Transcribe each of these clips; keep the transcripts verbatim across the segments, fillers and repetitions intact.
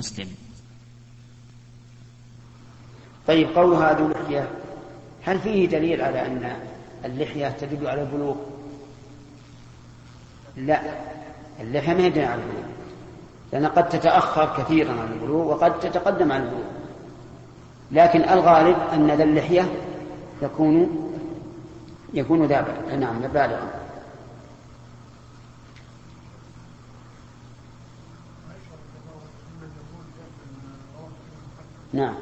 مسلم. طيب، قول هذه اللحية هل فيه دليل على أن اللحية تدل على البلوغ؟ لا، اللحية ما يدل على البلوغ، لأن قد تتأخر كثيرا عن البلوغ وقد تتقدم عن البلوغ، لكن الغالب أن ذا اللحية يكون يكون ذا نعم بالغا. نعم،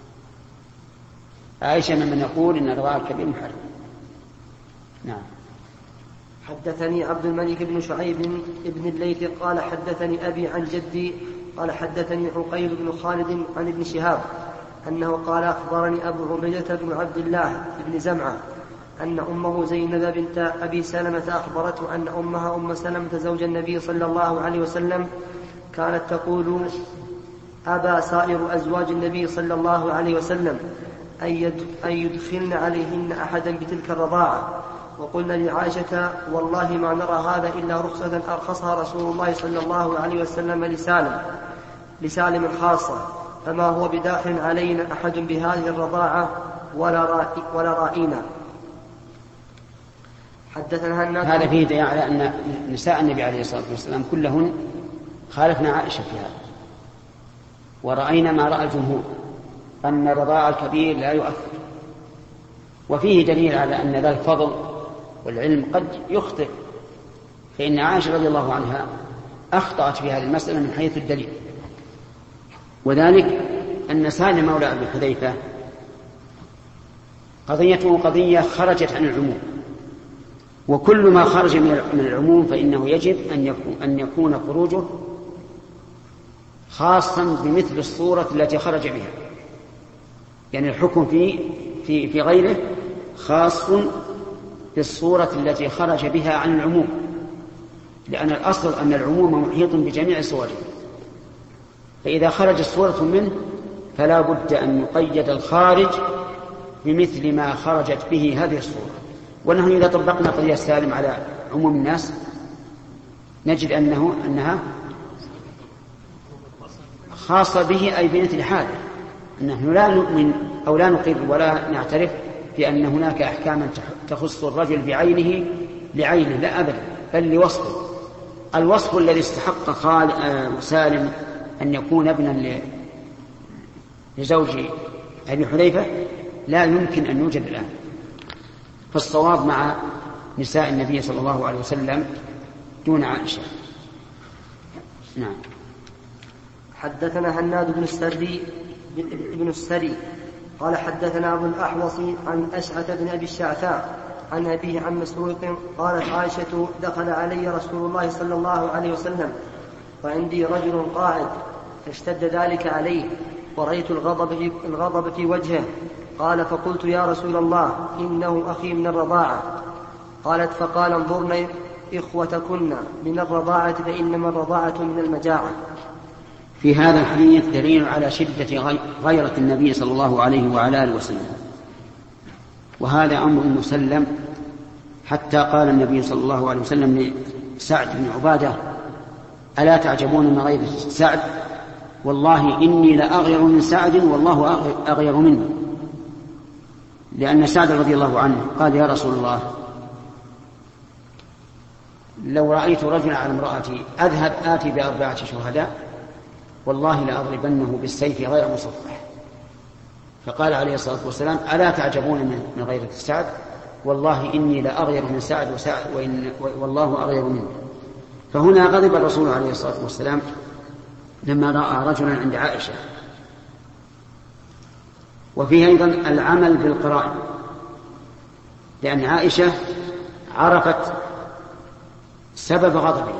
عائشة ممن يقول إن الرضاعة الكبير محرم. نعم. حدثني عبد الملك بن شعيب بن الليث قال حدثني أبي عن جدي قال حدثني عقيل بن خالد عن ابن شهاب أنه قال أخبرني أبو عبيدة بن عبد الله بن زمعة أن أمه زينب بنت أبي سلمة أخبرته أن أمها أم سلمة زوج النبي صلى الله عليه وسلم كانت تقول: أبى سائر أزواج النبي صلى الله عليه وسلم أن يدخلن عليهن أحدا بتلك الرضاعة، وقلنا لعائشة: والله ما نرى هذا إلا رخصة أرخصها رسول الله صلى الله عليه وسلم لسالم لسالم خاصة، فما هو بداخل علينا أحد بهذه الرضاعة ولا, رائي ولا رائنا. حدثنا هذا فيه دليل على أن نساء النبي عليه الصلاة والسلام كلهن خالفنا عائشة في هذا، ورأينا ما رأى الجمهور أن الرضاعة الكبير لا يؤثر. وفيه دليل على أن ذا الفضل والعلم قد يخطئ، فإن عائشة رضي الله عنها أخطأت في هذه المسألة من حيث الدليل، وذلك أن سالم مولى أبي حذيفة قضيته قضية خرجت عن العموم، وكل ما خرج من العموم فإنه يجب أن يكون, أن يكون خروجه خاصا بمثل الصورة التي خرج بها، يعني الحكم في, في, في غيره خاص بالصورة التي خرج بها عن العموم، لأن الأصل أن العموم محيط بجميع صوره، فإذا خرجت صورة منه فلا بد أن يقيد الخارج بمثل ما خرجت به هذه الصورة. ونحن إذا طبقنا قضية سالم على عموم الناس نجد أنه أنها خاصة به، أي بمثل حاله. نحن لا نؤمن أو لا نقر ولا نعترف بأن هناك أحكاما تخص الرجل بعينه لعينه، لا أبدا، بل لوصفه. الوصف الذي استحق سالم أن يكون ابنا لزوج أبي حذيفة لا يمكن أن يوجد الآن، فالصواب مع نساء النبي صلى الله عليه وسلم دون عائشة. نعم. حدثنا هناد بن السري ابن السري قال حدثنا أبو الأحوص عن أشعث بن أبي الشعثاء عن أبيه عن مسروق قالت عائشة: دخل علي رسول الله صلى الله عليه وسلم وعندي رجل قاعد، فاشتد ذلك عليه ورأيت الغضب في, الغضب في وجهه. قال: فقلت: يا رسول الله، إنه أخي من الرضاعة. قالت: فقال: انظرن إخوتكن من الرضاعة، فإنما الرضاعة من المجاعة. في هذا الحديث دليل على شدة غيرة النبي صلى الله عليه وعلى آله وسلم، وهذا أمر مسلم، حتى قال النبي صلى الله عليه وسلم لسعد بن عبادة: ألا تعجبون من غير سعد؟ والله إني لأغير من سعد والله أغير مني. لأن سعد رضي الله عنه قال: يا رسول الله، لو رأيت رجلا على امرأتي أذهب آتي بأربعة شهداء والله لأضربنه بالسيف غير مصفح. فقال عليه الصلاة والسلام: ألا تعجبون من غير سعد؟ والله إني لأغير من سعد وسعد وإن والله أغير منه. فهنا غضب الرسول عليه الصلاة والسلام لما رأى رجلا عند عائشة. وفيه أيضا العمل بالقرائن، لأن عائشة عرفت سبب غضبه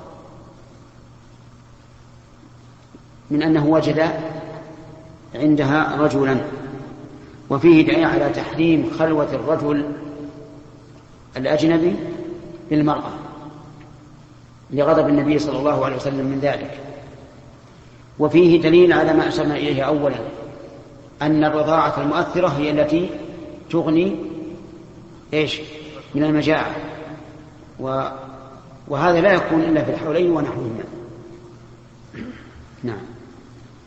من أنه وجد عندها رجلا، وفيه دليل على تحريم خلوة الرجل الأجنبي بالمرأة لغضب النبي صلى الله عليه وسلم من ذلك. وفيه دليل على ما أشرنا إليه أولا، أن الرضاعة المؤثرة هي التي تغني إيش من المجاعة، و... وهذا لا يكون إلا في الحولين ونحوهما. نعم.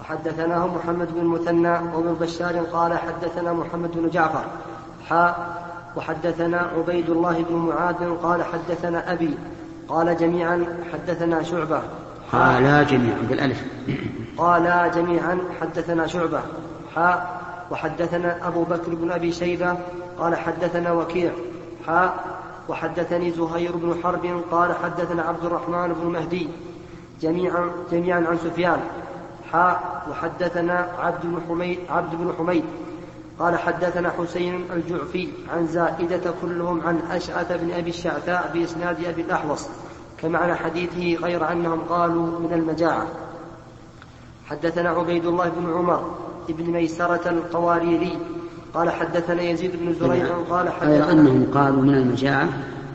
وحدثناه محمد بن المثنى وابن بشار قال حدثنا محمد بن جعفر حاء وحدثنا عبيد الله بن معاذ قال حدثنا أبي قال جميعا حدثنا شعبة قال جميعا بالألف قال جميعا حدثنا شعبة حاء وحدثنا أبو بكر بن أبي شيبة قال حدثنا وكيع حاء وحدثني زهير بن حرب قال حدثنا عبد الرحمن بن مهدي جميعا جميعا عن سفيان حاء وحدثنا عبد بن حميد عبد بن حميد قال حدثنا حسين الجعفي عن زائدة كلهم عن أشعث بن أبي الشعثاء بإسناد أبي الأحوص كمعنى حديثه غير أنهم قالوا من المجاعة. حدثنا عبيد الله بن عمر ابن ميسرة القواريري قال حدثنا يزيد بن زريع قال حدثنا أنهم قالوا من المجاعة.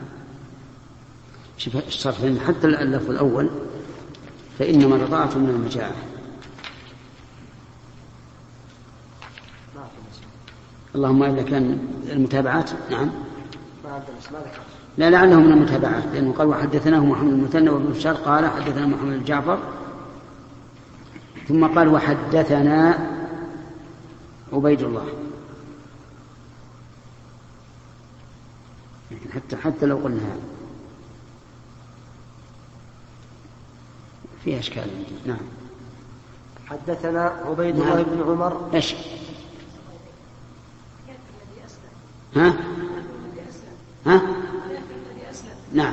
شوف الشرح حتى اللفظ الأول فإنما رضعت من المجاعة. اللهم إلا كان المتابعات نعم لا لعله من المتابعات لأنه قال وحدثناه محمد المثنى وابن بشار قال حدثنا محمد بن جعفر ثم قال وحدثنا عبيد الله لكن حتى حتى لو قلنا هذا فيها اشكال. نعم. حدثنا عبيد نعم. الله بن عمر ايش ها ها نعم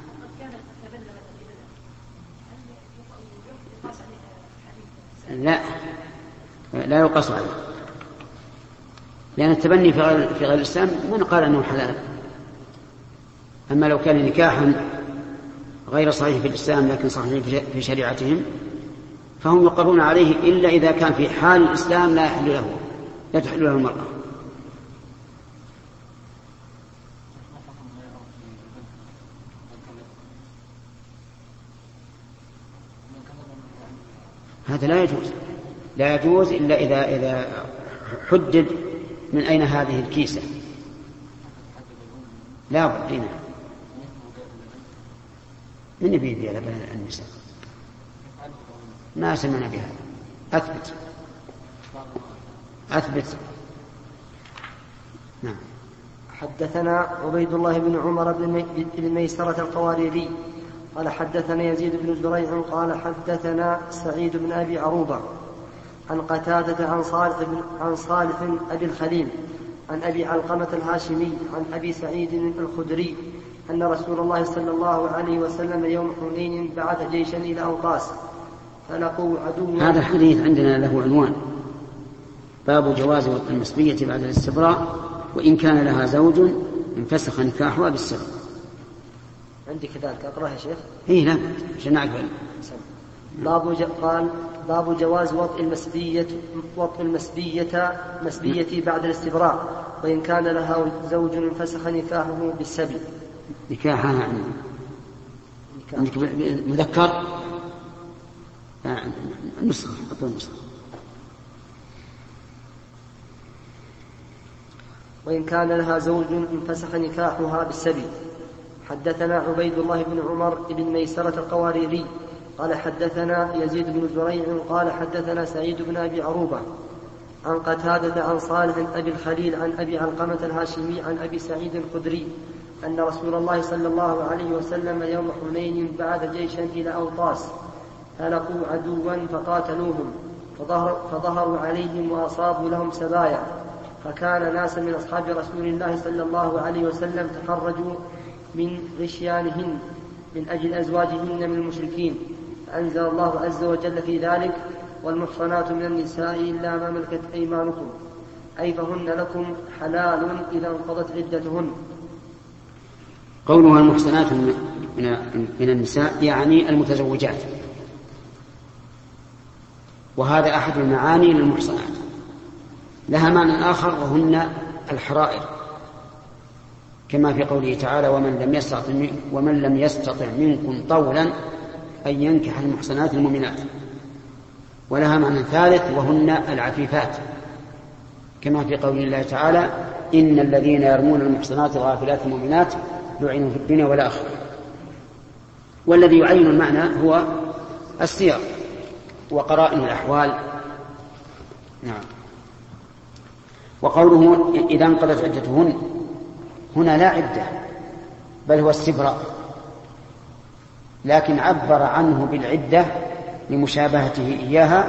لا لا يقص عليه لأن التبني في غير, في غير الإسلام من قال أنه حلال. أما لو كان نكاحا غير صحيح في الإسلام لكن صحيح في شريعتهم فهم يقرون عليه إلا إذا كان في حال الإسلام لا يحل له لا تحل له المرأة. هذا لا يجوز لا يجوز إلا إذا إذا حدد من أين هذه الكيسة. لا بد هنا من يبي بها لبن النساء ما سمعنا بها. أثبت أثبت نعم. حدثنا عبيد الله بن عمر بن ميسرة القواريري قال حدثنا يزيد بن زريع قال حدثنا سعيد بن أبي عروبة عن قتادة عن صالح بن عن صالح أبي الخليل عن أبي علقمة الهاشمي عن أبي سعيد الخدري أن رسول الله صلى الله عليه وسلم يوم حنين بعث جيشا إلى أوطاس فلقوا عدوا. هذا الحديث عندنا له عنوان باب جواز وطء المسبية بعد الاستبراء وإن كان لها زوج انفسخ نكاحها بالسبب. عندي كذلك أقرأ يا شيخ. إيه لا عشان نعرف. باب ج... قال باب جواز وطء المسبية وطء المسبية مسبية بعد الاستبراء وإن كان لها زوج انفسخ نكاحه بالسبي. نكاحها يعني عندك مذكر نسخة أطول نسخة. وإن كان لها زوج انفسخ نكاحها بالسبي. حدثنا عبيد الله بن عمر بن ميسرة القواريري قال حدثنا يزيد بن زريع قال حدثنا سعيد بن أبي عروبة عن قتادة عن صالح أبي الخليل عن أبي علقمة الهاشمي عن أبي سعيد الخدري أن رسول الله صلى الله عليه وسلم يوم حنين بعث جيشا إلى أوطاس فلقوا عدوا فقاتلوهم فظهر فظهروا عليهم وأصابوا لهم سبايا فكان ناس من أصحاب رسول الله صلى الله عليه وسلم تخرجوا من غشيانهن من أجل أزواجهن من المشركين فأنزل الله عز وجل في ذلك والمحصنات من النساء إلا ما ملكت أيمانكم أي فهن لكم حلال إذا انقضت عدتهن. قولها المحصنات من النساء يعني المتزوجات وهذا أحد المعاني للمحصنات. لها معنى آخر وهن الحرائر كما في قوله تعالى ومن لم يستطع ومن لم يستطع منكم طولا أن ينكح المحصنات المؤمنات. ولها معنى ثالث وهن العفيفات كما في قول الله تعالى إن الذين يرمون المحصنات الغافلات المؤمنات لعنوا في الدنيا والآخرة. والذي يعين المعنى هو السياق وقرائن الأحوال نعم. وقوله إذا انقضت عدتهن هنا لا عدة بل هو استبراء، لكن عبر عنه بالعدة لمشابهته إياها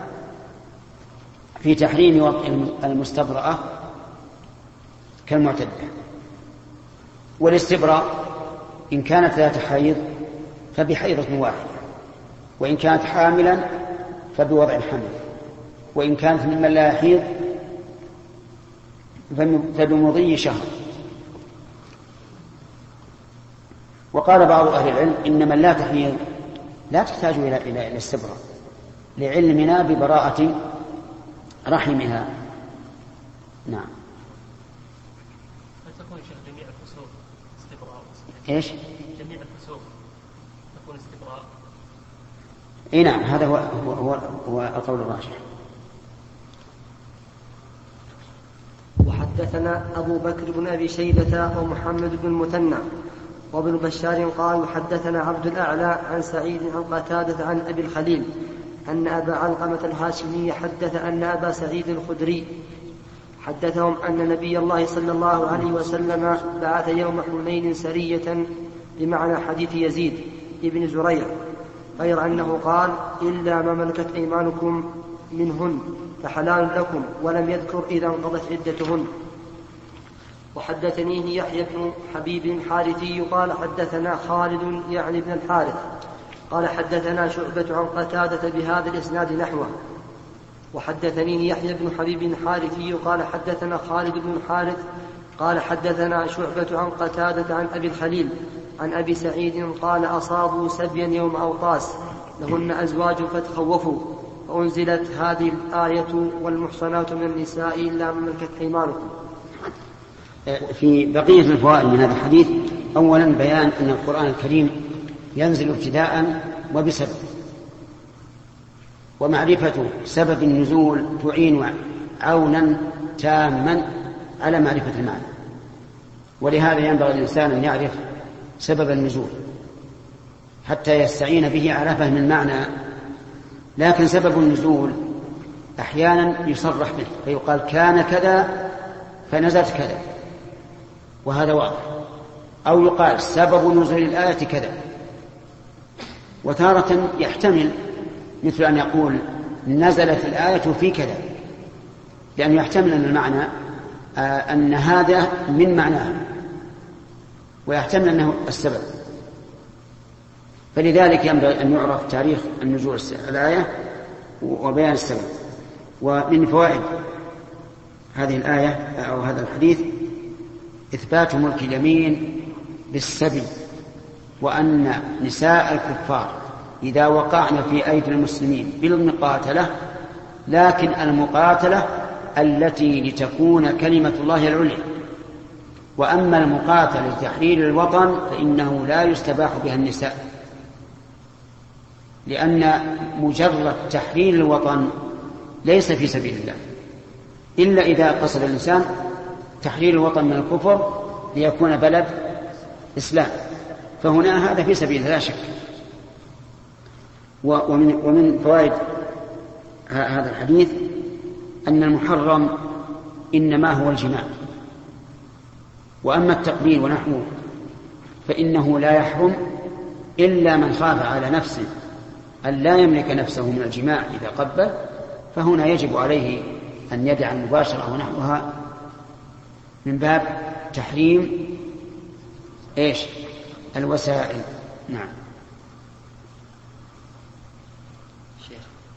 في تحريم وطئ المستبرأة كالمعتدة. والاستبراء إن كانت ذات حيض فبحيضة واحدة، وإن كانت حاملا فبوضع الحمل، وإن كانت ممن لا يحيض فبمضي شهر. وقال بعض أهل العلم إن من لا تحيض لا تحتاج إلى إلى الاستبراء لعلمنا ببراءة رحمها. نعم. تكون جميع الفسوق استبراء؟ ايش؟ جميع الفسوق تكون استبراء. اي نعم، هذا هو هو هو القول الراجح. وحدثنا أبو بكر بن أبي شيبة ومحمد بن المثنى وابن بشار قال حدثنا عبد الأعلى عن سعيد عن قتادة عن أبي الخليل أن أبا علقمة الهاشمي حدث أن أبا سعيد الخدري حدثهم أن نبي الله صلى الله عليه وسلم بعث يوم حنين سرية بمعنى حديث يزيد ابن زريع، غير أنه قال إلا ما ملكت أيمانكم منهن فحلال لكم، ولم يذكر إذا انقضت عدتهن. وحدثنيه يحيى بن حبيب الحارثي قال حدثنا خالد يعني بن الحارث قال حدثنا شعبة عن قتادة بهذا الإسناد نحوه. وحدثني يحيى بن حبيب الحارثي قال حدثنا خالد بن الحارث قال حدثنا شعبة عن قتادة عن أبي الخليل عن أبي سعيد قال أصابوا سبيا يوم أوطاس لهن أزواج فتخوفوا، فأنزلت هذه الآية والمحصنات من النساء إلا ما ملكت أيمانكم. في بقية الفوائد من هذا الحديث، أولا بيان أن القرآن الكريم ينزل ابتداء وبسبب، ومعرفة سبب النزول تعين عونا تاما على معرفة المعنى، ولهذا ينبغي الإنسان أن يعرف سبب النزول حتى يستعين به على فهم المعنى. لكن سبب النزول أحيانا يصرح به فيقال كان كذا فنزلت كذا، وهذا واضح، أو يقال سبب نزول الآية كذا. وتارة يحتمل مثل أن يقول نزلت الآية في كذا، لأنه يحتمل أن المعنى آه أن هذا من معناه، ويحتمل أنه السبب. فلذلك ينبغي أن يعرف تاريخ النزول الآية وبيان السبب. ومن فوائد هذه الآية أو هذا الحديث إثبات ملك اليمين بالسبي، وأن نساء الكفار إذا وقعن في أيدي المسلمين بالمقاتلة، لكن المقاتلة التي لتكون كلمة الله العليا، وأما المقاتلة لتحرير الوطن فإنه لا يستباح بها النساء، لأن مجرد تحرير الوطن ليس في سبيل الله إلا إذا قصد الإنسان تحرير الوطن من الكفر ليكون بلد إسلام، فهنا هذا في سبيل لا شك. ومن, ومن فوائد هذا الحديث أن المحرم إنما هو الجماع، وأما التقبيل ونحوه فإنه لا يحرم إلا من خاف على نفسه أن لا يملك نفسه من الجماع إذا قبل، فهنا يجب عليه أن يدع المباشرة ونحوها من باب تحريم إيش الوسائل. نعم. شيخ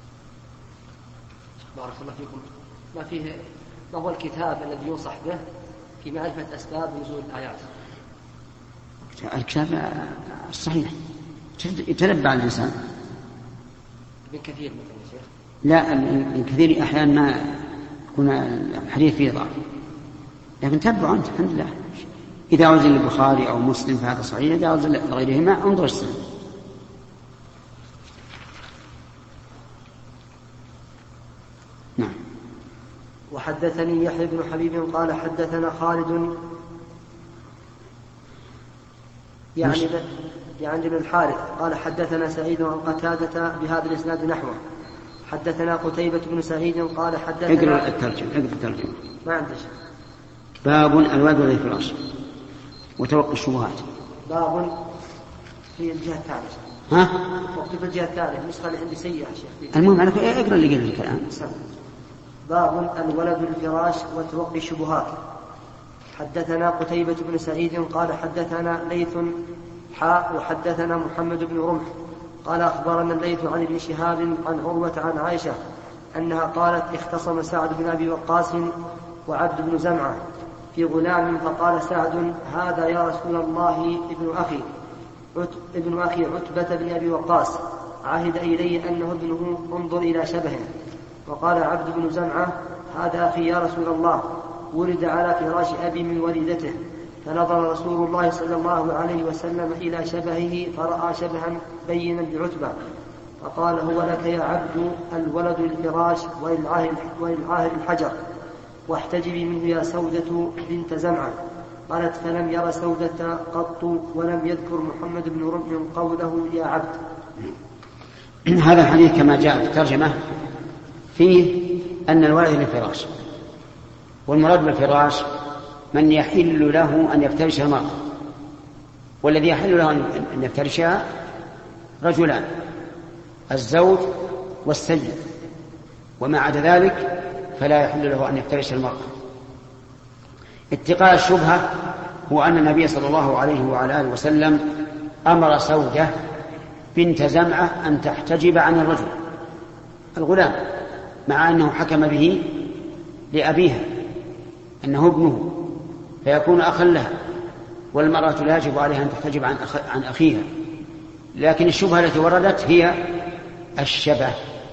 بارك الله فيكم، ما فيه ما هو الكتاب الذي ينصح به في معرفة أسباب نزول الآيات؟ الكتاب الصحيح يتنبع الإنسان. ابن كثير مثلا يا شيخ؟ لا، ابن كثير أحيانا ما يكون الحديث فيه ضعف، لكن تبعوا أنت الحمد لله. إذا وزن البخاري أو مسلم فهذا صحيح، إذا وزن لغيرهما انظر السنة. نعم. وحدثني يحيى بن حبيب قال حدثنا خالد يعني يعني بن الحارث قال حدثنا سعيد عن قتادة بهذا الإسناد نحوه. حدثنا قتيبة بن سعيد قال حدثنا اقرأ الترجمة اقرأ الترجمة ما عندش. باب الولد والفراش وتوقي الشبهات. باب في الجهة الثالثة. ها؟ وقف الجهة الثالثة النسخة اللي عندي سيئة شيخ. المهم على اقرأ اللي قلت الآن. باب الولد الفراش وتوقي الشبهات. حدثنا قتيبة بن سعيد قال حدثنا ليث حاء وحدثنا محمد بن رمح قال أخبرنا الليث عن ابن شهاب عن عروة عن عائشة أنها قالت اختصم سعد بن أبي وقاص وعبد بن زمعة في غلام فقال سعد هذا يا رسول الله ابن أخي ابن أخي عتبة بن أبي وقاص عهد إلي أنه ابنه انظر إلى شبهه. وقال عبد بن زمعة هذا أخي يا رسول الله ولد على فراش أبي من وليدته. فنظر رسول الله صلى الله عليه وسلم إلى شبهه فرأى شبها بينا بعتبة فقال هو لك يا عبد الولد الفراش وللعاهر الحجر واحتجبي منه يا سودة بنت زمعة. قالت فلم ير سودة قط ولم يذكر محمد بن رمح قوله يا عبد. هذا الحديث كما جاء في الترجمة فيه أن الولد للفراش، والمراد بالفراش من يحل له أن يفترش المرأة، والذي يحل له أن يفترشها رجلان الزوج والسيد، وما عدا ذلك فلا يحل له أن يفترش المرأة. اتقاء الشبهة هو أن النبي صلى الله عليه وعلى آله وسلم أمر سودة بنت زمعة أن تحتجب عن الرجل الغلام، مع أنه حكم به لأبيها أنه ابنه فيكون أخا لها، والمرأة لا يجب عليها أن تحتجب عن, أخ... عن أخيها. لكن الشبهة التي وردت هي الشبه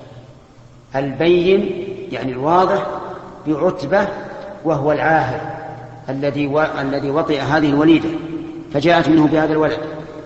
البين يعني الواضح بعتبة وهو العاهر الذي و... الذي وطئ هذه الوليدة فجاءت منه بهذا الولد.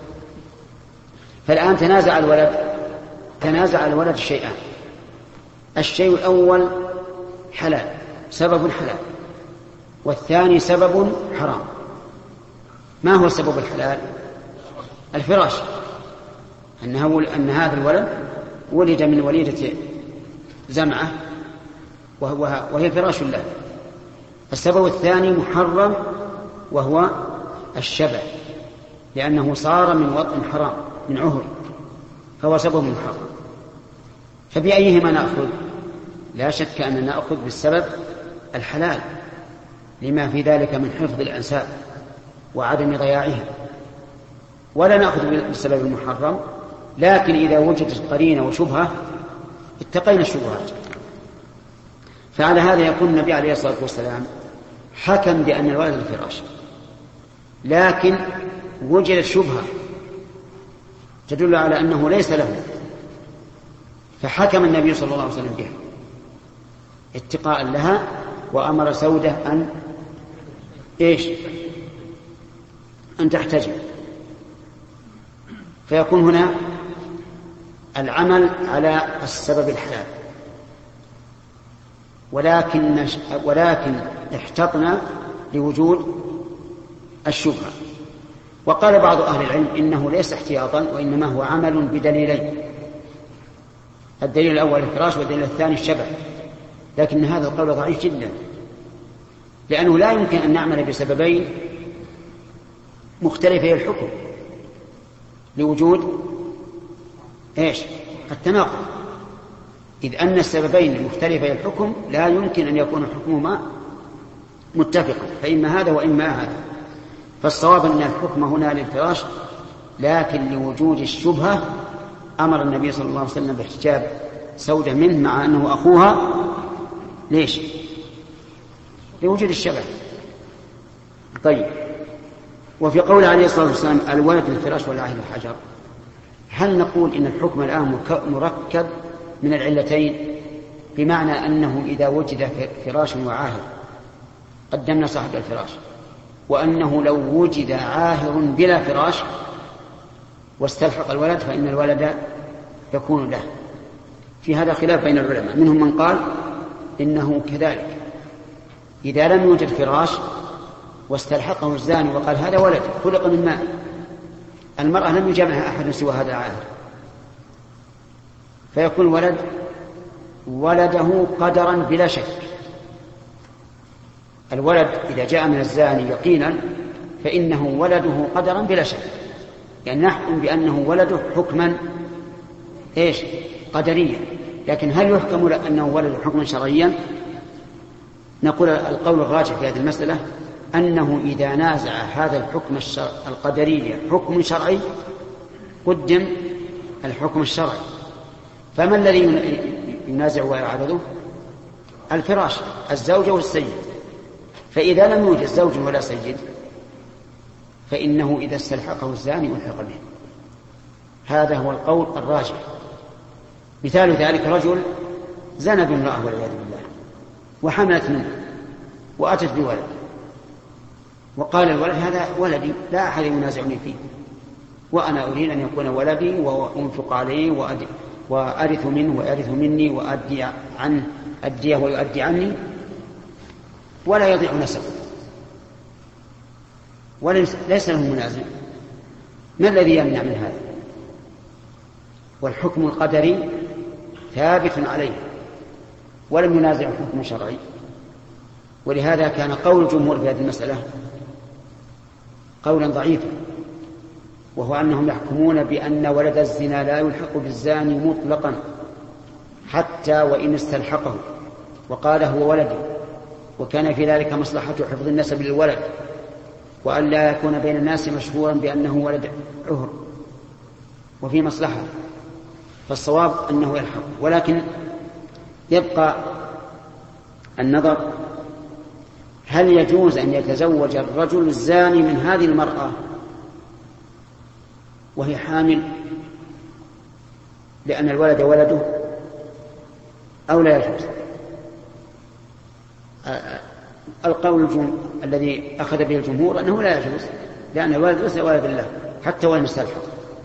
فالآن تنازع الولد تنازع الولد شيئان. الشيء الأول حلال سبب حلال، والثاني سبب حرام. ما هو سبب الحلال؟ الفراش، أنه أن هذا الولد ولد من وليدة زمعة وهو وهي فراش له. السبب الثاني محرم وهو الشبع، لأنه صار من وطء حرام من عهر، فهو سبب محرم. فبأيهما نأخذ؟ لا شك أننا نأخذ بالسبب الحلال لما في ذلك من حفظ الأنساب وعدم ضياعها، ولا نأخذ بالسبب المحرم. لكن إذا وجدت قرينة وشبهة اتقينا الشبهات. فعلى هذا يكون النبي عليه الصلاة والسلام حكم بأن الولد الفراش، لكن وجدت شبهة تدل على أنه ليس له، فحكم النبي صلى الله عليه وسلم بها اتقاء لها، وأمر سودة أن إيش؟ أن تحتجب. فيكون هنا العمل على السبب الحلال، ولكن ولكن احتطنا لوجود الشبهة. وقال بعض أهل العلم إنه ليس احتياطا، وإنما هو عمل بدليلين: الدليل الأول الفراش، والدليل الثاني الشبه. لكن هذا القول ضعيف جدا، لأنه لا يمكن أن نعمل بسببين مختلفي الحكم لوجود إيش؟ التناقض. إذ أن السببين مختلفي الحكم لا يمكن أن يكون حكمهما متفقا، فإما هذا وإما هذا. فالصواب أن الحكم هنا للفراش، لكن لوجود الشبهة أمر النبي صلى الله عليه وسلم باحتجاب سودة منه مع أنه أخوها. ليش؟ لوجود الشبه. طيب، وفي قول عليه الصلاة والسلام الولد للفراش والعاهر الحجر، هل نقول إن الحكم الآن مركب من العلتين، بمعنى أنه إذا وجد فراش وعاهر قدمنا صاحب الفراش، وأنه لو وجد عاهر بلا فراش واستلحق الولد فإن الولد يكون له؟ في هذا خلاف بين العلماء، منهم من قال إنه كذلك إذا لم يوجد فراش واستلحقه الزاني وقال هذا ولد خلق من ماء، المرأة لم يجامعها أحد سوى هذا العاهر، فيكون ولد ولده قدرا بلا شك. الولد إذا جاء من الزاني يقينا فإنه ولده قدرا بلا شك، يعني نحكم بأنه ولده حكما إيش قدريا. لكن هل يحكم أنه ولد حكما شرعيا؟ نقول القول الراجح في هذه المسألة أنه إذا نازع هذا الحكم القدري حكم شرعي قدم الحكم الشرعي. فما الذي ينازع ويعرضه؟ الفراش، الزوجة والسيد. فإذا لم يوجد زوج ولا سيد فإنه إذا استلحقه الزاني ألحق به. هذا هو القول الراجح. مثال ذلك رجل زنى بامرأة والعياذ بالله وحملت منه وأتت بولد، وقال الولد هذا ولدي لا أحد ينازعني فيه، وأنا أريد أن يكون ولدي وأنفق عليه وأرث منه ويرث مني وأدي عنه أديه ويؤدي عني ولا يضيع نسبه وليس له منازع. ما الذي يمنع من هذا؟ والحكم القدري ثابت عليه ولم ينازع حكم شرعي. ولهذا كان قول الجمهور في هذه المسألة قولا ضعيفا، وهو أنهم يحكمون بأن ولد الزنا لا يلحق بالزاني مطلقا حتى وإن استلحقه وقال هو ولدي، وكان في ذلك مصلحة حفظ النسب للولد وأن لا يكون بين الناس مشهورا بأنه ولد عهر وفي مصلحة. فالصواب أنه يلحق، ولكن يبقى النظر هل يجوز أن يتزوج الرجل الزاني من هذه المرأة وهي حامل لأن الولد ولده أو لا يجوز؟ القول الذي أخذ به الجمهور أنه لا يجوز، لأن الولد ليس ولد الله حتى وإن استلحق،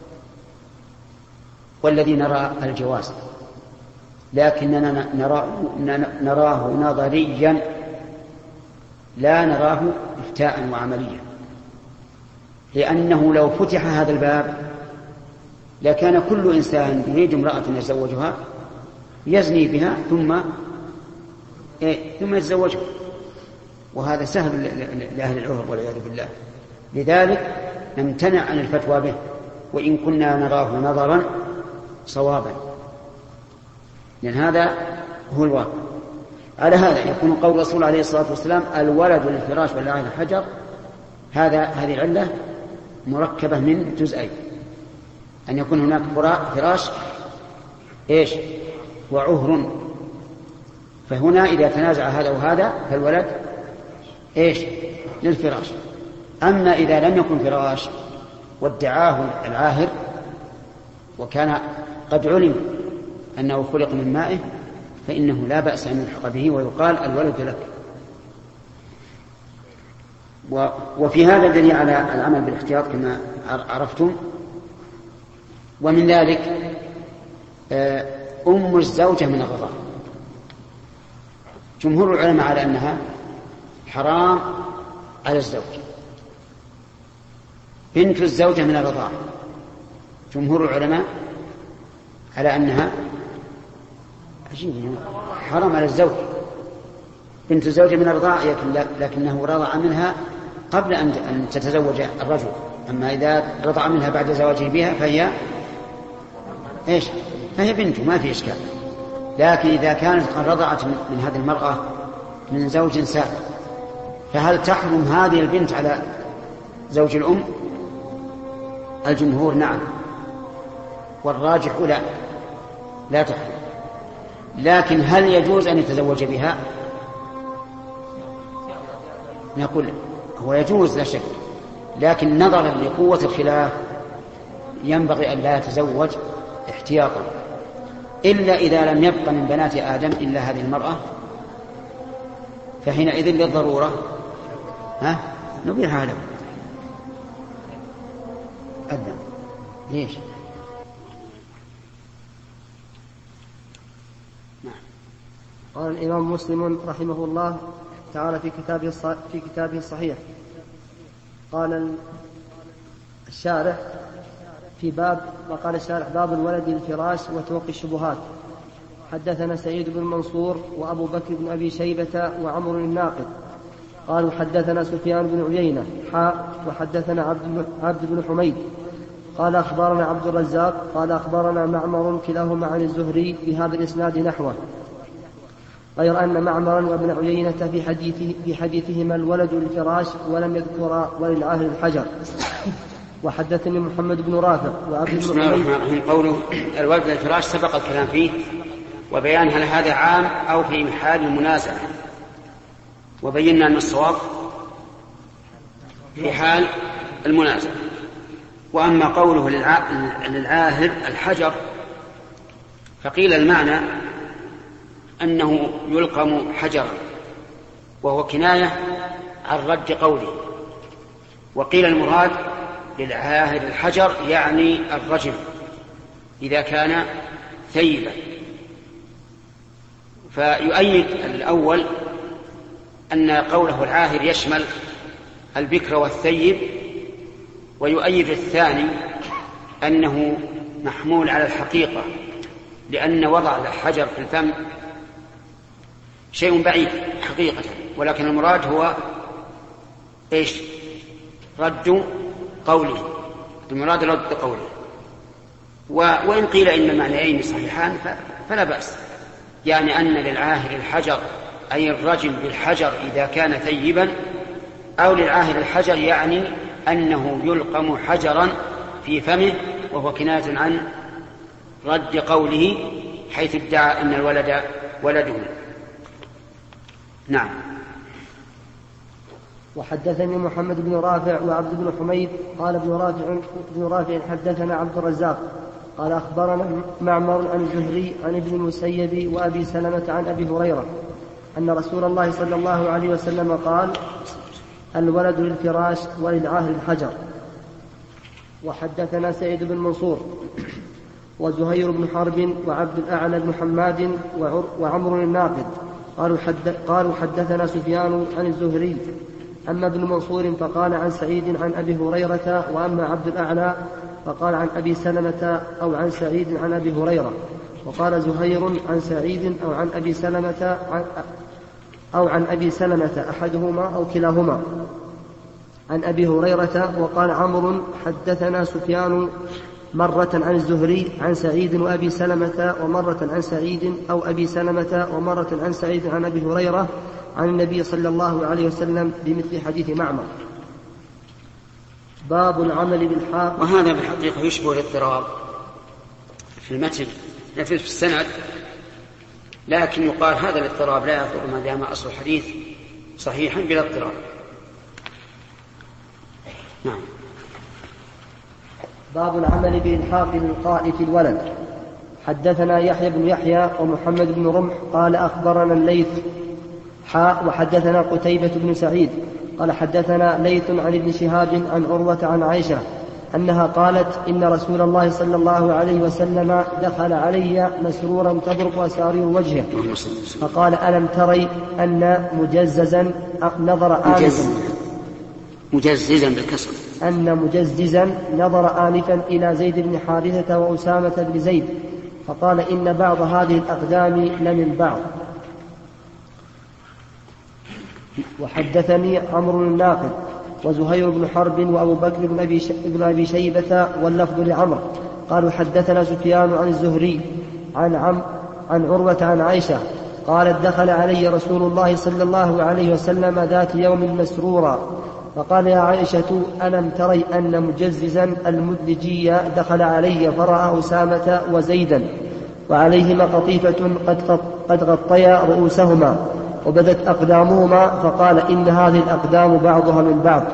والذي نرى الجواز، لكننا نراه نظريا لا نراه إفتاء وعمليا، لأنه لو فتح هذا الباب لكان كل إنسان يريد امرأة يتزوجها يزني بها ثم إيه ثم يتزوجها، وهذا سهل لأهل العهر والعياذ بالله. لذلك نمتنع عن الفتوى به وإن كنا نراه نظرا صوابا، لأن هذا هو الواقع. على هذا يكون قول الرسول عليه الصلاة والسلام الولد للفراش والأهل الحجر، هذا هذه العلة مركبة من جزئين، أن يكون هناك فراش إيش وعهر. فهنا إذا تنازع هذا وهذا فالولد إيش للفراش. أما إذا لم يكن فراش وادعاه العاهر وكان قد علم أنه خلق من مائه فإنه لا بأس أن يلحق به ويقال الولد لك. وفي هذا دليل على العمل بالاحتياط كما عرفتم. ومن ذلك أم الزوجة من الرضاع، جمهور العلماء على أنها حرام على الزوج. بنت الزوجة من الرضاع، جمهور العلماء على أنها عجيب حرام على الزوج. بنت الزوجة من الرضاع لكنه رضع منها قبل أن تتزوج الرجل، أما إذا رضع منها بعد زواجه بها فهي إيش فهي بنته ما في إشكال. لكن إذا كانت قد رضعت من هذه المرأة من زوج سابق فهل تحرم هذه البنت على زوج الأم؟ الجمهور نعم، والراجح لا لا تحرم. لكن هل يجوز أن يتزوج بها؟ نقول هو يجوز لا شك، لكن نظرا لقوة الخلاف ينبغي أن لا يتزوج احتياطا، إلا إذا لم يبق من بنات آدم إلا هذه المرأة، فحينئذ للضرورة ها نبيعها له. أدنى ليش؟ نعم. قال الإمام مسلم رحمه الله تعالى في كتابه في كتابه الصحيح، قال الشارح في باب وقال الشارح باب الولد الفراش وتوقي الشبهات، وحدثنا سعيد بن منصور وأبو بكر بن أبي شيبة وعمر الناقد قالوا حدثنا سفيان بن عيينة حاء وحدثنا عبد, عبد بن حميد قال أخبرنا عبد الرزاق قال أخبرنا معمر كلاهما عن الزهري بهذا الإسناد نحوه، غير أن معمرا وابن عيينة في حديثه في حديثهما الولد للفراش ولم يذكر وللعاهر الحجر. وحدثني محمد بن رافع وعبد بسم الله الرحمن الرحيم. قوله الولد للفراش سبق الكلام فيه وبيان هل هذا عام أو في حال المنازعة، وبينا أن الصواب في حال المنازعة. وأما قوله للعاهر الحجر فقيل المعنى أنه يلقم حجرا وهو كناية عن رد قوله، وقيل المراد للعاهر الحجر يعني الرجم إذا كان ثيبا. فيؤيد الأول أن قوله العاهر يشمل البكر والثيب، ويؤيد الثاني أنه محمول على الحقيقة، لأن وضع الحجر في الفم شيء بعيد حقيقة، ولكن المراد هو إيش؟ رد قوله، المراد رد قوله. وإن قيل إن المعنيين صحيحان فلا بأس، يعني أن للعاهر الحجر أي الرجم بالحجر إذا كان ثيبا، أو للعاهر الحجر يعني أنه يلقم حجرا في فمه، وهو كناية عن رد قوله حيث ادعى أن الولد ولده. نعم. وحدثني محمد بن رافع وعبد بن حميد قال ابن رافع, ابن رافع حدثنا عبد الرزاق قال أخبرنا معمر عن الزهري عن ابن المسيب وأبي سلمة عن أبي هريرة أن رسول الله صلى الله عليه وسلم قال الولد للفراش وللعاهر الحجر. وحدثنا سعيد بن منصور وزهير بن حرب وعبد الأعلى بن حماد وعمر الناقد قالوا, حد قالوا حدثنا سفيان عن الزهري. أما ابن منصور فقال عن سعيد عن أبي هريرة، وأما عبد الأعلى فقال عن أبي سلمة أو عن سعيد عن أبي هريرة. وقال زهير عن سعيد أو عن أبي سلمة أو عن أبي سلمة أحدهما أو كلاهما عن أبي هريرة. وقال عمرو حدثنا سفيان مرة عن الزهري عن سعيد وأبي سلمة، ومرة عن سعيد أو أبي سلمة، ومرة عن سعيد عن أبي هريرة عن النبي صلى الله عليه وسلم بمثل حديث معمر. باب العمل بالحاق. وهذا بالحقيقة يشبه الاضطراب في المتن في السند، لكن يقال هذا الاضطراب لا يضر ما دام أصل الحديث صحيحا بلا اضطراب. نعم. باب العمل بإلحاق الإلقاء في الولد. حدثنا يحيى بن يحيى ومحمد بن رمح قال أخبرنا الليث حاء وحدثنا قتيبة بن سعيد قال حدثنا ليث عن ابن شهاب عن عروة عن عائشة أنها قالت إن رسول الله صلى الله عليه وسلم دخل علي مسرورا تبرق أسارير وجهه فقال ألم تري أن مجززا نظر آنفا مجززا بالكسر أن مجززا نظر آنفا إلى زيد بن حارثة وأسامة بن زيد فقال إن بعض هذه الأقدام لمن بعض. وحدثني عمرو الناقد وزهير بن حرب وأبو بكر بن أبي, بن أبي شيبة واللفظ لعمر قالوا حدثنا سفيان عن الزهري عن, عم عن عروة عن عائشة قالت دخل علي رسول الله صلى الله عليه وسلم ذات يوم مسرورا فقال يا عائشة ألم تري أن مجززا المدلجي دخل علي فرأى أسامة وزيدا وعليهما قطيفة قد, قد غطيا رؤوسهما وبدت أقدامهما فقال إن هذه الأقدام بعضها من بعض.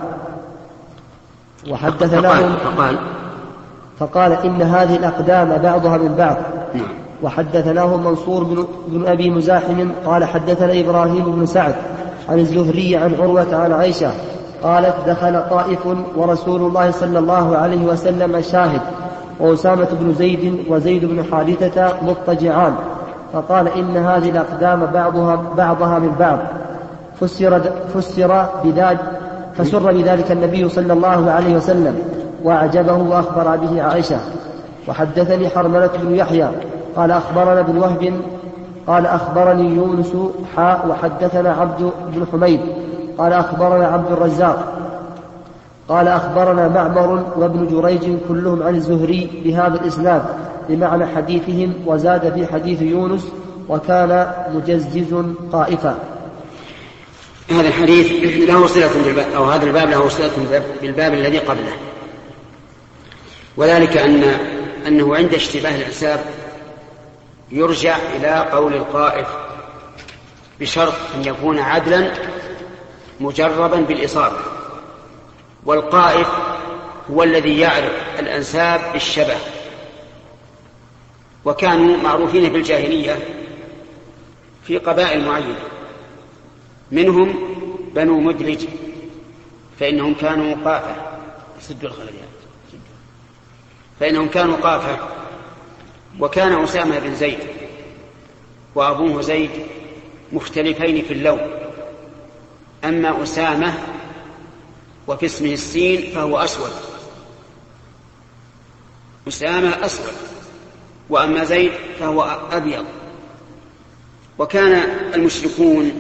وحدثناهم فقال, فقال إن هذه الأقدام بعضها من بعض. وحدثناه منصور بن, بن أبي مزاحم قال حدثنا إبراهيم بن سعد عن الزهري عن عروة عن عائشة قالت دخل طائف ورسول الله صلى الله عليه وسلم شاهد وأسامة بن زيد وزيد بن حارثة مضطجعان فقال إن هذه الأقدام بعضها, بعضها من بعض فسر, فسر بذلك فسر بذلك النبي صلى الله عليه وسلم وأعجبه وأخبر به عائشة. وحدثني حرملة بن يحيى قال أخبرنا ابن وهب قال أخبرني يونس حاء وحدثنا عبد بن حميد قال أخبرنا عبد الرزاق قال أخبرنا معمر وابن جريج كلهم عن الزهري بهذا الإسناد بمعنى حديثهم، وزاد في حديث يونس وكان مجزز قائفا. هذا الحديث له صلة بالباب، أو هذا الباب له صلة بالباب الذي قبله، وذلك أن أنه عند اشتباه الأنساب يرجع إلى قول القائف بشرط أن يكون عدلا مجربا بالإصابة، والقائف هو الذي يعرف الأنساب بالشبه. وكانوا معروفين في الجاهلية في قبائل معينة، منهم بنو مدلج فإنهم كانوا قافة سدوا الخلديات فإنهم كانوا قافة وكان أسامة بن زيد وأبوه زيد مختلفين في اللون، أما أسامة وفي اسمه السين فهو أسود، أسامة أسود، وأما زيد فهو أبيض. وكان المشركون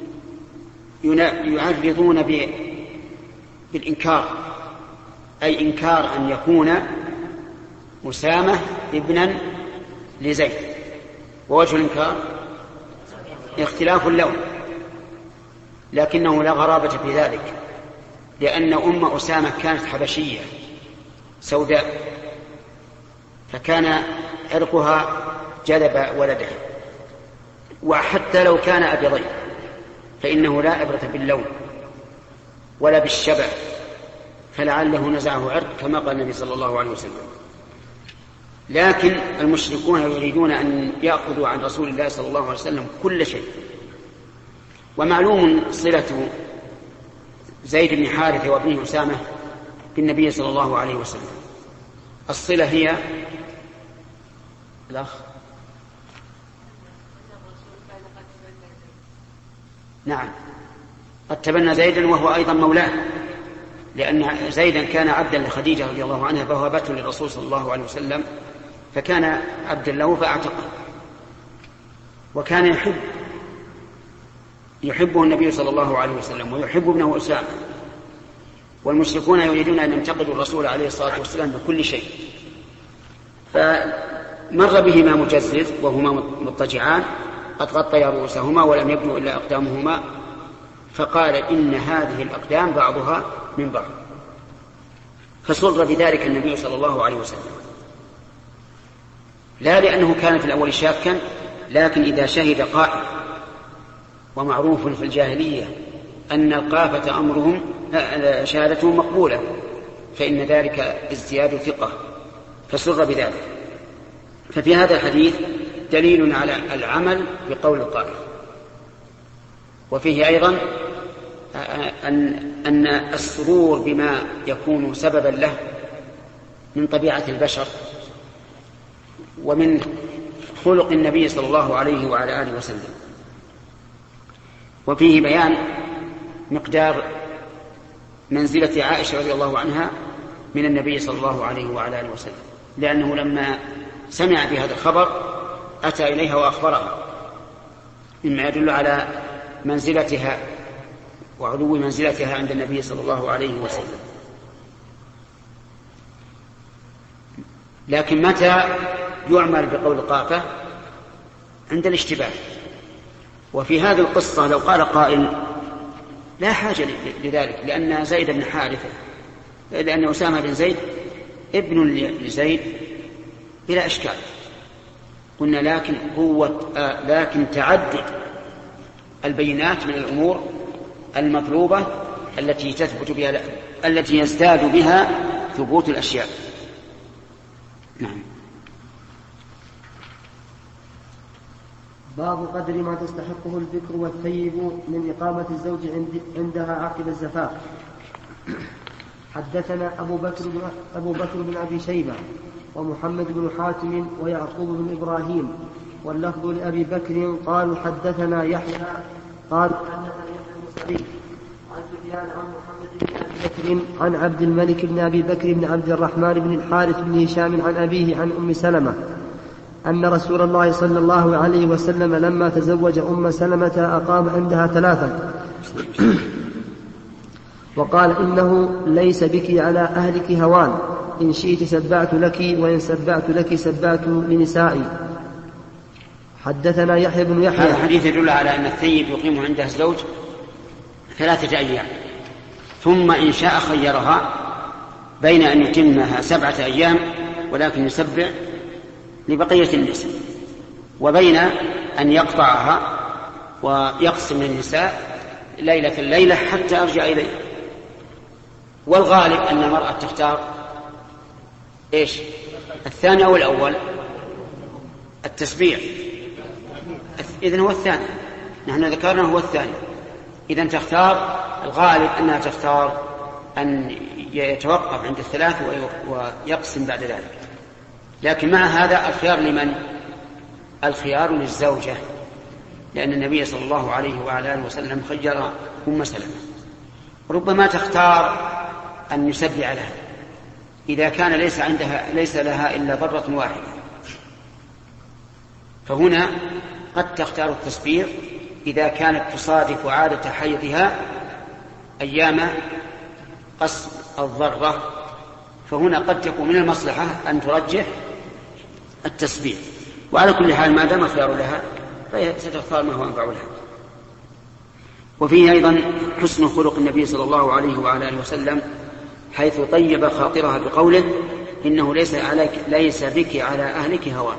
يعرضون بالإنكار، أي إنكار أن يكون أسامة ابنا لزيد، ووجه الإنكار اختلاف اللون، لكنه لا غرابة في ذلك، لأن أم أسامة كانت حبشية سوداء، فكان عرقها جلب ولدها. وحتى لو كان أبيضين فإنه لا عبرة باللون ولا بالشبه، فلعله نزعه عرق كما قال النبي صلى الله عليه وسلم. لكن المشركون يريدون أن يأخذوا عن رسول الله صلى الله عليه وسلم كل شيء. ومعلوم صلة زيد بن حارثة وابنه أسامة بالنبي صلى الله عليه وسلم، الصلة هي الأخ نعم قد تبنى زيدا وهو أيضا مولاه، لأن زيدا كان عبدا لخديجة رضي الله عنها فوهبته للرسول صلى الله عليه وسلم، فكان عبدا له فأعتقه، وكان يحب يحبه النبي صلى الله عليه وسلم ويحب ابنه أسامة. والمشركون يريدون أن ينتقدوا الرسول عليه الصلاة والسلام بكل شيء، فمر بهما مجزز وهما مضطجعان قد غطيا رؤوسهما ولم يبدوا إلا أقدامهما، فقال إن هذه الأقدام بعضها من بعض، فسر بذلك النبي صلى الله عليه وسلم، لا لأنه كان في الأول شاكا، لكن إذا شهد قائل، ومعروف في الجاهلية أن القافة أمرهم شهادتهم مقبولة، فإن ذلك ازدياد ثقة، فسر بذلك. ففي هذا الحديث دليل على العمل بقول القائل، وفيه أيضا أن, أن السرور بما يكون سببا له من طبيعة البشر ومن خلق النبي صلى الله عليه وعلى آله وسلم. وفيه بيان مقدار منزلة عائشة رضي الله عنها من النبي صلى الله عليه وعلى آله وسلم، لأنه لما سمع بهذا الخبر أتى إليها وأخبرها، مما يدل على منزلتها وعلو منزلتها عند النبي صلى الله عليه وسلم. لكن متى يعمل بقول القافة؟ عند الاشتباه. وفي هذه القصة لو قال قائل لا حاجة لذلك، لأن زيد بن حارثة لأن أسامة بن زيد ابن لزيد بلا إشكال، قلنا لكن قوة آه لكن تعدد البينات من الأمور المطلوبة التي تثبت بها التي يزداد بها ثبوت الأشياء. نعم. باب قدر ما تستحقه البكر والثيب من إقامة الزوج عندها عقب الزفاف. حدثنا أبو بكر بن, أبو بكر بن أبي شيبة ومحمد بن حاتم ويعقوب بن إبراهيم، واللفظ لأبي بكر قالوا حدثنا يحيى قال حدثنا يحيى بن سعيد عن سفيان عن محمد بن أبي بكر عن عبد الملك بن أبي بكر بن عبد الرحمن بن الحارث بن هشام عن أبيه عن أم سلمة أن رسول الله صلى الله عليه وسلم لما تزوج أم سلمة أقام عندها ثلاثا وقال إنه ليس بك على أهلك هوان، إن شئت سبعت لك وإن سبعت لك سبعت لنسائي. حدثنا يحيى بن يحيى. هذا الحديث يدل على أن الثيب يقيم عندها الزوج ثلاثة أيام، ثم إن شاء خيرها بين أن يتمها سبعة أيام ولكن يسبع لبقية النساء، وبين أن يقطعها ويقسم النساء ليلة الليلة حتى أرجع إليه. والغالب أن المرأة تختار إيش؟ الثاني أو الأول؟ التسبيع. إذن هو الثاني، نحن ذكرنا هو الثاني. إذن تختار، الغالب أنها تختار أن يتوقف عند الثلاث ويقسم بعد ذلك. لكن مع هذا الخيار لمن؟ الخيار للزوجة، لأن النبي صلى الله عليه وعلى آله وسلم خير أم سلمة. ربما تختار أن يسبع لها إذا كان ليس عندها ليس لها إلا ضرة واحدة، فهنا قد تختار التسبيع إذا كانت تصادف عادة حيضها أيام قسم الضرة، فهنا قد تكون من المصلحة أن ترجح التسبيع. وعلى كل حال ما دام خيار لها فستختار ما هو أنفع لها. وفيه أيضا حسن خلق النبي صلى الله عليه وعلى آله وسلم، حيث طيب خاطرها بقوله إنه ليس عليك ليس بك على أهلك هوى،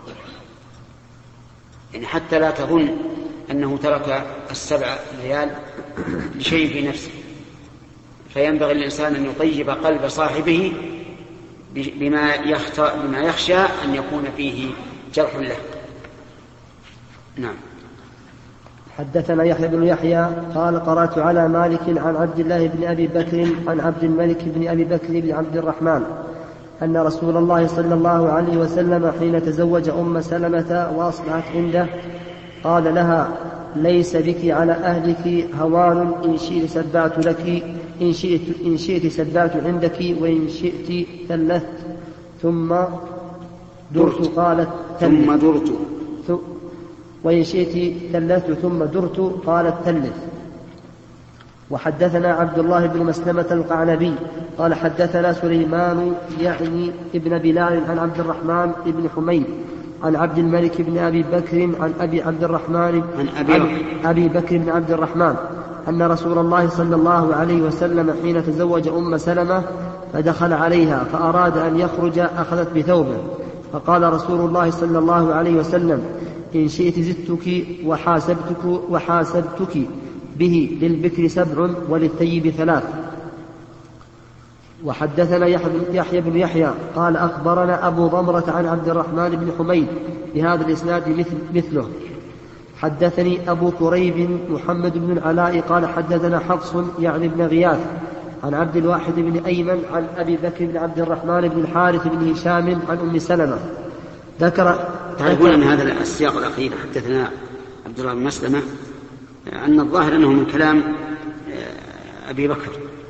يعني حتى لا تظن أنه ترك السبع ليال لشيء في نفسه، فينبغي الإنسان أن يطيب قلب صاحبه بما, بما يخشى أن يكون فيه جرح له. نعم. حدثنا يحيى بن يحيى قال قرأت على مالك عن عبد الله بن أبي بكر عن عبد الملك بن أبي بكر بن عبد الرحمن أن رسول الله صلى الله عليه وسلم حين تزوج أم سلمة وأصبحت عنده قال لها ليس بك على أهلك هوان، إن شئت سبعت لك إن شئت, إن شئت سبعت عندك وإن شئت ثلثت ثم درت. قالت ثم درت وإن شئت ثلثت ثم درت. قالت ثلث. وحدثنا عبد الله بن مسلمة القعنبي قال حدثنا سليمان يعني ابن بلال عن عبد الرحمن بن حميد عن عبد الملك بن أبي بكر عن أبي عبد الرحمن عن أبي, عن أبي بكر بن عبد الرحمن أن رسول الله صلى الله عليه وسلم حين تزوج أم سلمة فدخل عليها فأراد أن يخرج أخذت بثوبه، فقال رسول الله صلى الله عليه وسلم إن شئت زدتك وحاسبتك, وحاسبتك به للبكر سبع وللثيب ثلاث. وحدثنا يحيى بن يحيى قال أخبرنا أبو ضمرة عن عبد الرحمن بن حميد بهذا الإسناد مثل مثله. حدثني أبو كريب محمد بن العلاء قال حدثنا حفص يعني بن غياث عن عبد الواحد بن أيمن عن أبي بكر بن عبد الرحمن بن الحارث بن هشام عن أم سلمة. ذكر تعرفون أن هذا السياق الأخير حدثنا عبد الله بن مسلمة أن الظاهر أنه من كلام أبي بكر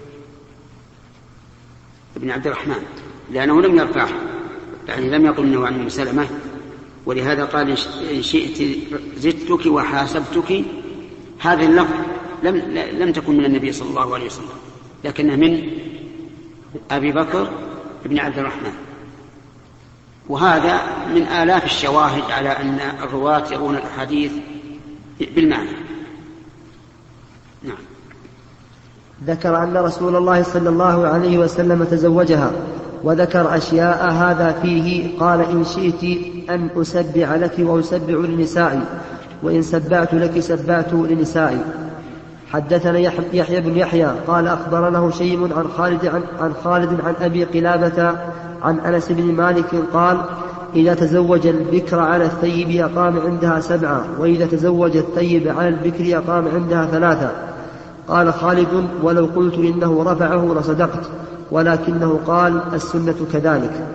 بن عبد الرحمن، لأنه لم يرفعه، يعني لم يقل أنه عن أم سلمة، ولهذا قال إن شئت زدتك وحاسبتك. هذه اللفظ لم, لم تكن من النبي صلى الله عليه وسلم، لكنها من أبي بكر بن عبد الرحمن. وهذا من آلاف الشواهد على أن الرواة يرون الحديث بالمعنى. نعم. ذكر أن رسول الله صلى الله عليه وسلم تزوجها، وذكر أشياء هذا فيه. قال إن شئت أن أسبع لك وأسبع لنسائي، وإن سبعت لك سبعت لنسائي. حدثنا يحيى بن يحيى قال أخبرنا هشيم عن خالد عن, عن خالد عن أبي قلابة عن أنس بن مالك قال إذا تزوج البكر على الثيب أقام عندها سبعة، وإذا تزوج الثيب على البكر أقام عندها ثلاثة. قال خالد ولو قلت إنه رفعه لصدقت، ولكنه قال السنة كذلك.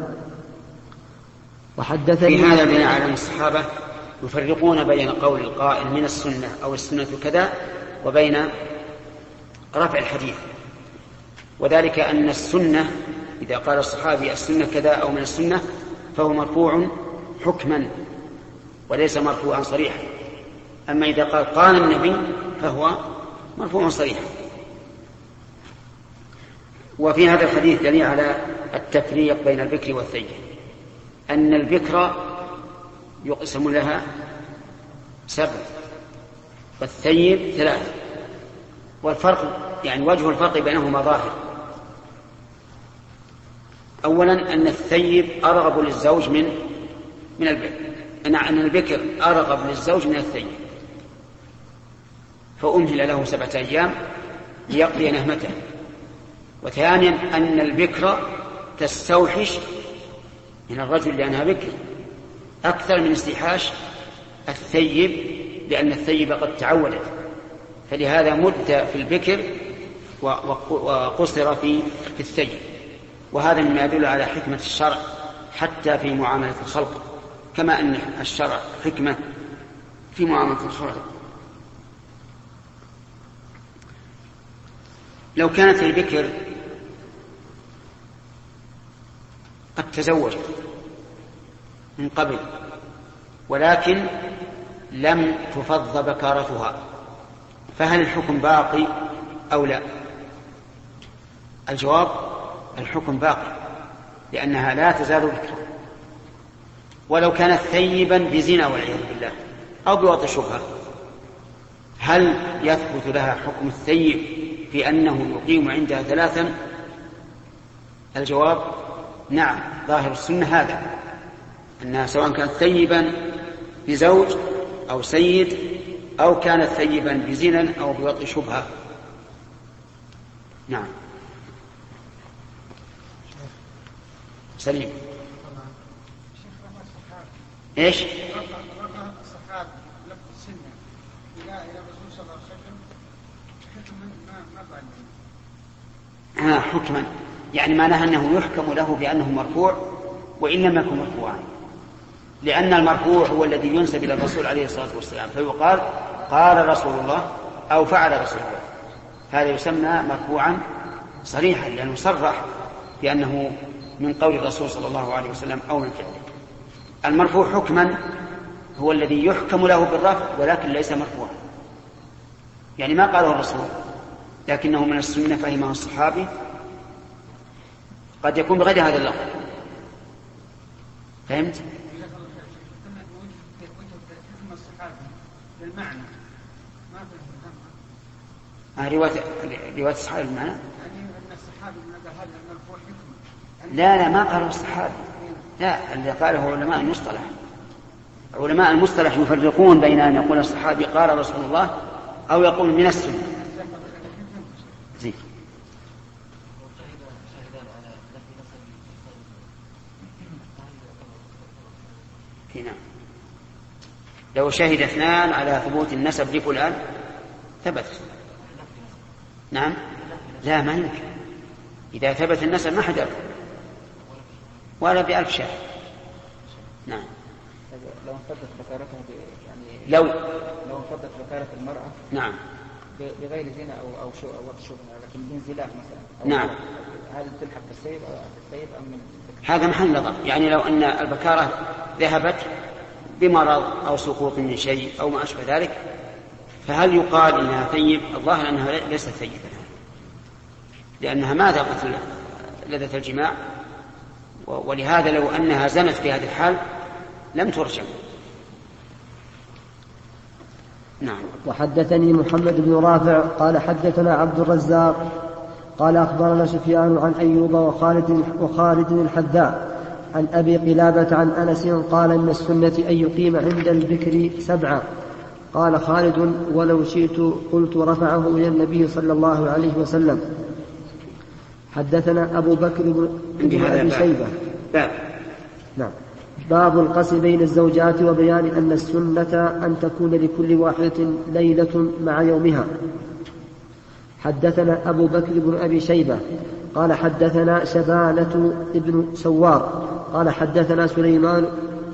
وحدثني في هذا بناء على الصحابة يفرقون بين قول القائل من السنة أو السنة كذا وبين رفع الحديث، وذلك أن السنة إذا قال الصحابي السنة كذا أو من السنة فهو مرفوع حكما وليس مرفوعا صريحا. أما إذا قال قال النبي فهو مرفوع صريحا. وفي هذا الحديث دليل على التفريق بين البكر والثيب، أن البكر يقسم لها سبع والثيب ثلاث، والفرق يعني وجه الفرق بينهما ظاهر. أولا أن الثيب أرغب للزوج من من البكر، أن البكر أرغب للزوج من الثيب، فأمهل له سبعة أيام ليقضي نهمته. وثانيا أن البكر تستوحش من الرجل لأنها بكر أكثر من استيحاش الثيب، لأن الثيب قد تعودت، فلهذا مد في البكر وقصر في الثيب. وهذا مما يدل على حكمة الشرع حتى في معاملة الخلق، كما أن الشرع حكمة في معاملة الخلق. لو كانت البكر قد تزوجت من قبل ولكن لم تفض بكارتها، فهل الحكم باقي أو لا؟ الجواب الحكم باقي، لأنها لا تزال بكرا. ولو كانت ثيبا بزنا والعياذ بالله أو بوضع شبهة، هل يثبت لها حكم الثيب في أنه يقيم عندها ثلاثا؟ الجواب نعم، ظاهر السنة هذا، أنها سواء كانت ثيبا بزوج أو سيد أو كانت ثيبا بزنا أو بوضع شبهة. نعم. سليم. ايش؟ الصحابة لفظ السنة إلى إلى الرسول صلى الله عليه وسلم حكما ما ما ها حكما يعني معناها أنه يحكم له بأنه مرفوع وإن لم يكن مرفوعا، لأن المرفوع هو الذي ينسب إلى الرسول عليه الصلاة والسلام، فيقال قال رسول الله أو فعل رسول الله، هذا يسمى مرفوعا صريحا لأنه صرح بأنه من قول الرسول صلى الله عليه وسلم أو من فعله. المرفوع حكما هو الذي يحكم له بالرفع ولكن ليس مرفوعا، يعني ما قاله الرسول لكنه من السنة فهمه الصحابي، قد يكون بغير هذا اللفظ. فهمت؟ آه رواية رواية الصحابي بالمعنى؟ لا لا ما قاله الصحابي، لا اللي قاله علماء المصطلح. علماء المصطلح يفرقون بين أن يقول الصحابي قال رسول الله أو يقول من السنة. زين. هنا لو شهد اثنان على ثبوت النسب لفلان ثبت. نعم لا ما يمكن، إذا ثبت النسب ما حد ولا بألف شهر. نعم. لو انفضت بكارتها يعني لو لو انفضت بكارة المرأة نعم بغير زنا أو أو شو أو شبهة لكن من زلاف مثلا نعم، هل تلحق بالسيب أو السيب أم من هذا محل نظر. يعني لو أن البكارة ذهبت بمرض أو سقوط من شيء أو ما أشبه ذلك، فهل يقال إنها ثيب؟ الظاهر أنها ليست ثيبة لأنها ما ذاقت لذة الجماع، ولهذا لو أنها زنت في هذه الحال لم ترجم. نعم. وحدثني محمد بن رافع قال حدثنا عبد الرزاق قال أخبرنا سفيان عن أيوب وخالد, وخالد الحذاء عن أبي قلابة عن أنس قال إن السنة أن يقيم عند البكر سبعة. قال خالد ولو شئت قلت رفعه إلى النبي صلى الله عليه وسلم. حدثنا أبو بكر بن أبي شيبة. نعم. باب القسم بين الزوجات وبيان أن السنة أن تكون لكل واحدة ليلة مع يومها. حدثنا أبو بكر بن أبي شيبة قال حدثنا شبانة ابن سوار قال حدثنا سليمان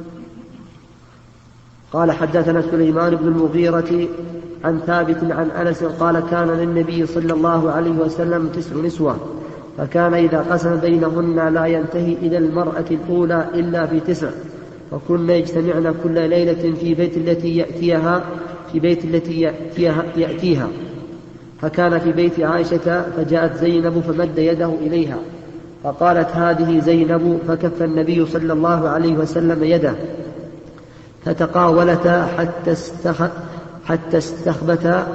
قال حدثنا سليمان بن المغيرة عن ثابت عن أنس قال كان للنبي صلى الله عليه وسلم تسع نسوة، فكان إذا قسم بينهن لا ينتهي إلى المرأة الأولى إلا في تسع، وكنا يجتمعن كل ليلة في بيت التي يأتيها في بيت التي يأتيها, يأتيها فكان في بيت عائشة فجاءت زينب فمد يده إليها فقالت هذه زينب فكف النبي صلى الله عليه وسلم يده فتقاولتا حتى استخ حتى استخبتا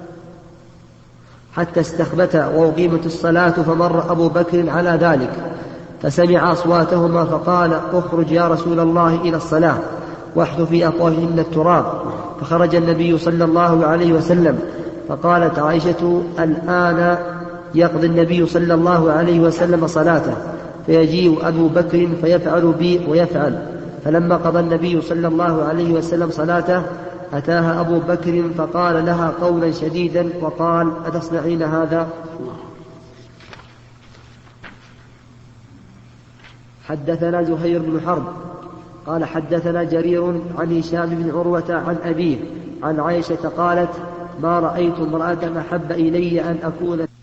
حتى استخبتا وأقيمت الصلاة فمر أبو بكر على ذلك فسمع أصواتهما فقال اخرج يا رسول الله إلى الصلاة واحث في أفواههن التراب فخرج النبي صلى الله عليه وسلم فقالت عائشة الآن يقضي النبي صلى الله عليه وسلم صلاته فيجيء أبو بكر فيفعل بي ويفعل فلما قضى النبي صلى الله عليه وسلم صلاته أتاها أبو بكر فقال لها قولا شديدا وقال أتصنعين هذا؟ حدثنا زهير بن حرب قال حدثنا جرير عن هشام بن عروة عن أبيه عن عائشة قالت ما رأيت امرأة أحب إلي أن أكون